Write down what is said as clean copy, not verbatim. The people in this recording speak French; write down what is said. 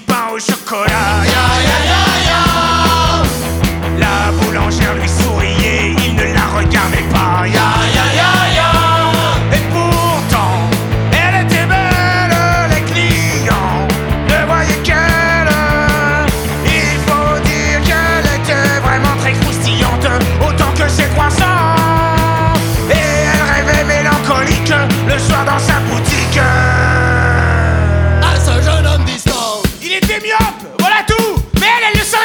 pain au chocolat. Ya ya ya ya. La boulangère lui souriait, il ne la regardait pas. Ya ya ya ya. Et pourtant, elle était belle, les clients ne voyaient qu'elle. Il faut dire qu'elle était vraiment très croustillante, autant que ses croissants. Et elle rêvait mélancolique le soir dans sa boutique. À ce jeune homme distant, Il était myope, voilà tout. Mais elle le savait.